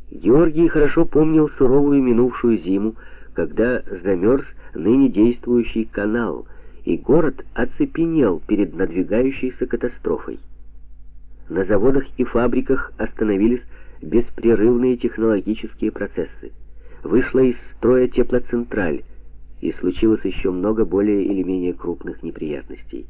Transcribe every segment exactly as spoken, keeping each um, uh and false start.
Георгий хорошо помнил суровую минувшую зиму, когда замерз ныне действующий канал, и город оцепенел перед надвигающейся катастрофой. На заводах и фабриках остановились беспрерывные технологические процессы. Вышла из строя теплоцентраль, и случилось еще много более или менее крупных неприятностей.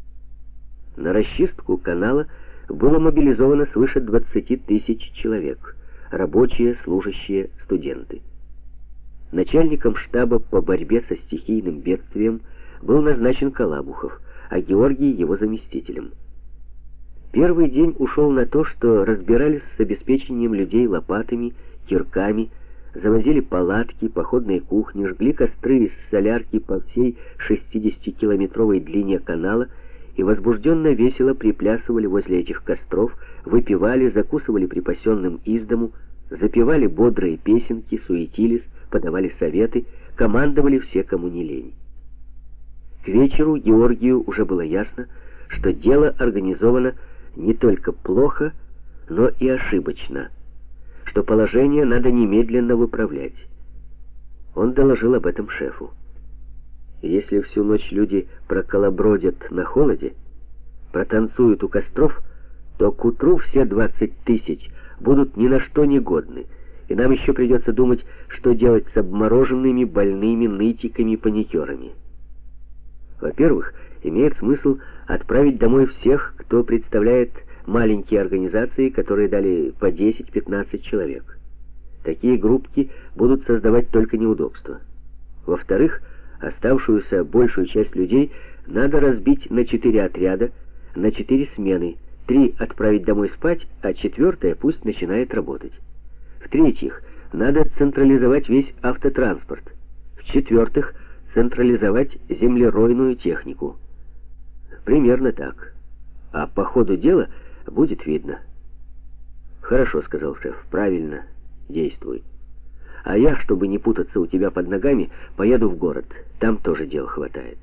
На расчистку канала было мобилизовано свыше двадцати тысяч человек, рабочие, служащие, студенты. Начальником штаба по борьбе со стихийным бедствием был назначен Калабухов, а Георгий его заместителем. Первый день ушел на то, что разбирались с обеспечением людей лопатами, кирками, завозили палатки, походные кухни, жгли костры из солярки по всей шестидесятикилометровой длине канала и возбужденно весело приплясывали возле этих костров, выпивали, закусывали припасенным из дому, запевали бодрые песенки, суетились, подавали советы, командовали все, кому не лень. К вечеру Георгию уже было ясно, что дело организовано не только плохо, но и ошибочно, что положение надо немедленно выправлять. Он доложил об этом шефу. Если всю ночь люди проколобродят на холоде, протанцуют у костров, то к утру все двадцать тысяч будут ни на что не годны, и нам еще придется думать, что делать с обмороженными, больными, нытиками, паникерами. Во-первых, имеет смысл отправить домой всех, кто представляет маленькие организации, которые дали по десять-пятнадцать человек. Такие группки будут создавать только неудобства. Во-вторых, оставшуюся большую часть людей надо разбить на четыре отряда, на четыре смены, три отправить домой спать, а четвертая пусть начинает работать. В-третьих, надо централизовать весь автотранспорт. В-четвертых, централизовать землеройную технику. Примерно так. А по ходу дела будет видно. «Хорошо», — сказал шеф, — «правильно, действуй. А я, чтобы не путаться у тебя под ногами, поеду в город. Там тоже дел хватает».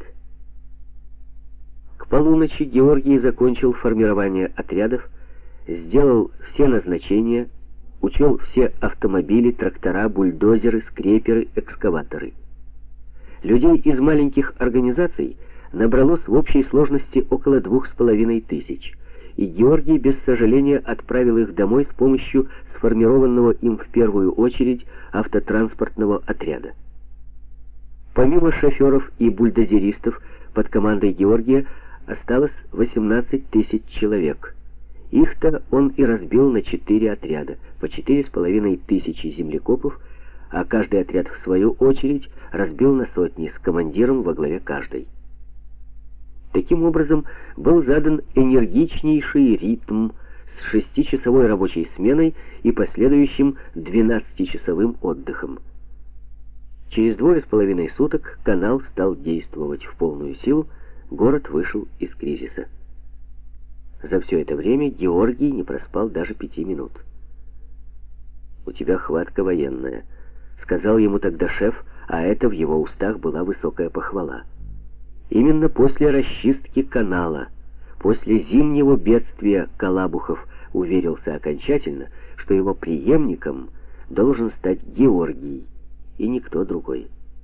К полуночи Георгий закончил формирование отрядов, сделал все назначения, учел все автомобили, трактора, бульдозеры, скреперы, экскаваторы. Людей из маленьких организаций набралось в общей сложности около двух с половиной тысяч, и Георгий без сожаления отправил их домой с помощью сформированного им в первую очередь автотранспортного отряда. Помимо шоферов и бульдозеристов под командой Георгия осталось восемнадцать тысяч человек. Их-то он и разбил на четыре отряда, по четыре с половиной тысячи землекопов, а каждый отряд в свою очередь разбил на сотни с командиром во главе каждой. Таким образом, был задан энергичнейший ритм с шестичасовой рабочей сменой и последующим двенадцатичасовым отдыхом. Через двое с половиной суток канал стал действовать в полную силу, город вышел из кризиса. За все это время Георгий не проспал даже пяти минут. «У тебя хватка военная», — сказал ему тогда шеф, а это в его устах была высокая похвала. Именно после расчистки канала, после зимнего бедствия Калабухов уверился окончательно, что его преемником должен стать Георгий и никто другой.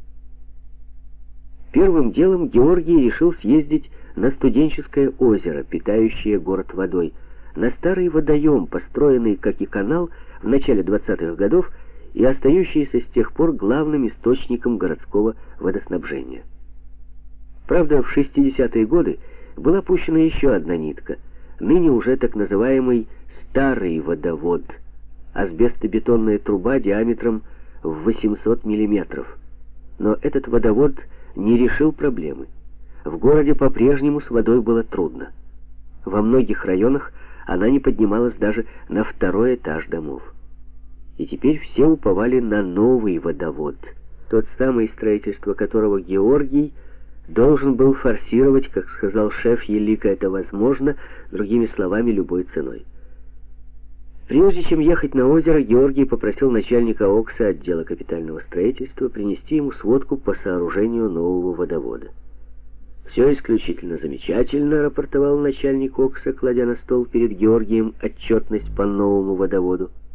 Первым делом Георгий решил съездить на Студенческое озеро, питающее город водой, на старый водоем, построенный, как и канал, в начале двадцатых годов и остающийся с тех пор главным источником городского водоснабжения. Правда, в шестидесятые годы была пущена еще одна нитка, ныне уже так называемый «старый водовод», асбестобетонная труба диаметром в восемьсот миллиметров. Но этот водовод не решил проблемы. В городе по-прежнему с водой было трудно. Во многих районах она не поднималась даже на второй этаж домов. И теперь все уповали на новый водовод, тот самый, строительство которого Георгий должен был форсировать, как сказал шеф, елико это возможно, другими словами, любой ценой. Прежде чем ехать на озеро, Георгий попросил начальника ОКСа отдела капитального строительства принести ему сводку по сооружению нового водовода. «Все исключительно замечательно», — рапортовал начальник ОКСа, кладя на стол перед Георгием отчетность по новому водоводу.